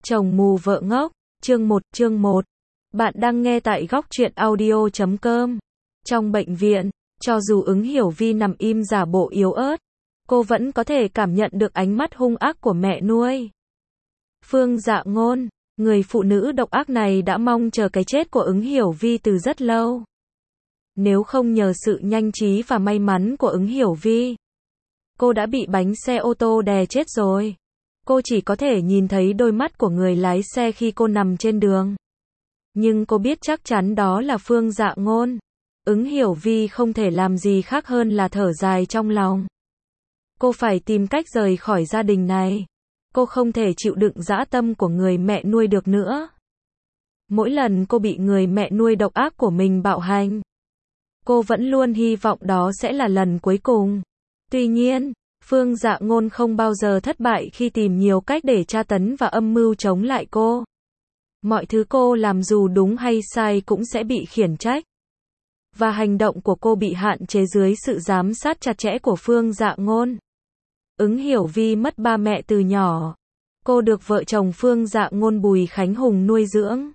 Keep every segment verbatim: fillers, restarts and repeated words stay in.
Chồng mù vợ ngốc, chương một, chương một. Bạn đang nghe tại góc truyện audio chấm com. Trong bệnh viện, cho dù Ứng Hiểu Vi nằm im giả bộ yếu ớt, cô vẫn có thể cảm nhận được ánh mắt hung ác của mẹ nuôi. Phương Dạ Ngôn, người phụ nữ độc ác này đã mong chờ cái chết của Ứng Hiểu Vi từ rất lâu. Nếu không nhờ sự nhanh trí và may mắn của Ứng Hiểu Vi, cô đã bị bánh xe ô tô đè chết rồi. Cô chỉ có thể nhìn thấy đôi mắt của người lái xe khi cô nằm trên đường. Nhưng cô biết chắc chắn đó là Phương Dạ Ngôn. Ứng Hiểu Vi không thể làm gì khác hơn là thở dài trong lòng. Cô phải tìm cách rời khỏi gia đình này. Cô không thể chịu đựng dã tâm của người mẹ nuôi được nữa. Mỗi lần cô bị người mẹ nuôi độc ác của mình bạo hành, cô vẫn luôn hy vọng đó sẽ là lần cuối cùng. Tuy nhiên, Phương Dạ Ngôn không bao giờ thất bại khi tìm nhiều cách để tra tấn và âm mưu chống lại cô. Mọi thứ cô làm dù đúng hay sai cũng sẽ bị khiển trách. Và hành động của cô bị hạn chế dưới sự giám sát chặt chẽ của Phương Dạ Ngôn. Ứng Hiểu Vi mất ba mẹ từ nhỏ. Cô được vợ chồng Phương Dạ Ngôn Bùi Khánh Hùng nuôi dưỡng.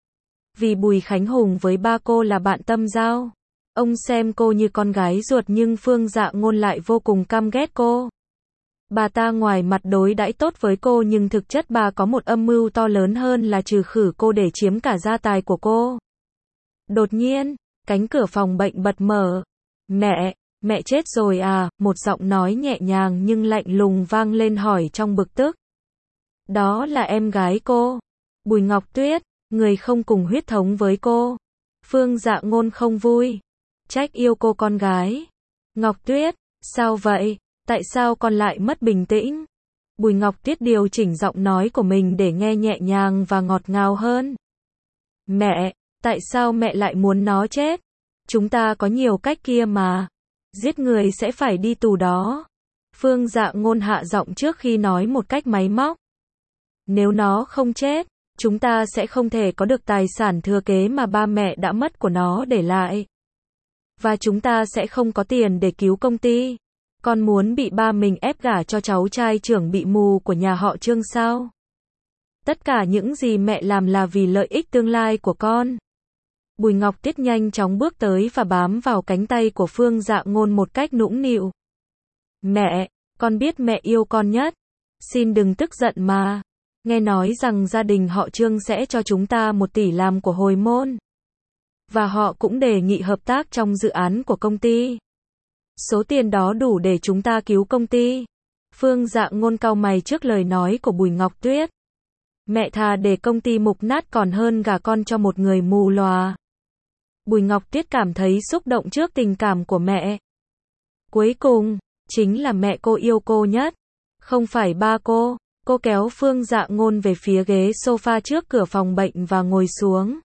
Vì Bùi Khánh Hùng với ba cô là bạn tâm giao, ông xem cô như con gái ruột, nhưng Phương Dạ Ngôn lại vô cùng căm ghét cô. Bà ta ngoài mặt đối đãi tốt với cô nhưng thực chất bà có một âm mưu to lớn hơn là trừ khử cô để chiếm cả gia tài của cô. Đột nhiên, cánh cửa phòng bệnh bật mở. Mẹ, mẹ chết rồi à? Một giọng nói nhẹ nhàng nhưng lạnh lùng vang lên hỏi trong bực tức. Đó là em gái cô, Bùi Ngọc Tuyết, người không cùng huyết thống với cô. Phương Dạ Ngôn không vui. Trách yêu cô con gái. Ngọc Tuyết, sao vậy? Tại sao con lại mất bình tĩnh? Bùi Ngọc Tuyết điều chỉnh giọng nói của mình để nghe nhẹ nhàng và ngọt ngào hơn. Mẹ, tại sao mẹ lại muốn nó chết? Chúng ta có nhiều cách kia mà. Giết người sẽ phải đi tù đó. Phương Dạ Ngôn hạ giọng trước khi nói một cách máy móc. Nếu nó không chết, chúng ta sẽ không thể có được tài sản thừa kế mà ba mẹ đã mất của nó để lại. Và chúng ta sẽ không có tiền để cứu công ty. Con muốn bị ba mình ép gả cho cháu trai trưởng bị mù của nhà họ Trương sao? Tất cả những gì mẹ làm là vì lợi ích tương lai của con. Bùi Ngọc Tuyết nhanh chóng bước tới và bám vào cánh tay của Phương Dạ Ngôn một cách nũng nịu. Mẹ, con biết mẹ yêu con nhất. Xin đừng tức giận mà. Nghe nói rằng gia đình họ Trương sẽ cho chúng ta một tỷ làm của hồi môn. Và họ cũng đề nghị hợp tác trong dự án của công ty. Số tiền đó đủ để chúng ta cứu công ty. Phương Dạ Ngôn cau mày trước lời nói của Bùi Ngọc Tuyết. Mẹ thà để công ty mục nát còn hơn gả con cho một người mù lòa. Bùi Ngọc Tuyết cảm thấy xúc động trước tình cảm của mẹ. Cuối cùng, chính là mẹ cô yêu cô nhất, không phải ba cô. Cô kéo Phương Dạ Ngôn về phía ghế sofa trước cửa phòng bệnh và ngồi xuống.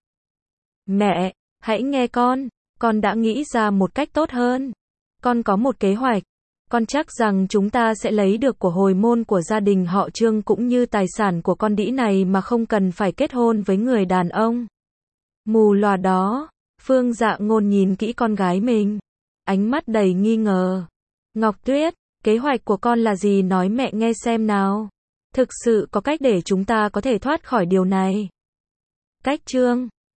Mẹ, hãy nghe con, con đã nghĩ ra một cách tốt hơn. Con có một kế hoạch. Con chắc rằng chúng ta sẽ lấy được của hồi môn của gia đình họ Trương cũng như tài sản của con đĩ này mà không cần phải kết hôn với người đàn ông mù lòa đó. Phương Dạ Ngôn nhìn kỹ con gái mình, ánh mắt đầy nghi ngờ. Ngọc Tuyết, kế hoạch của con là gì, nói mẹ nghe xem nào. Thực sự có cách để chúng ta có thể thoát khỏi điều này. Cách Trương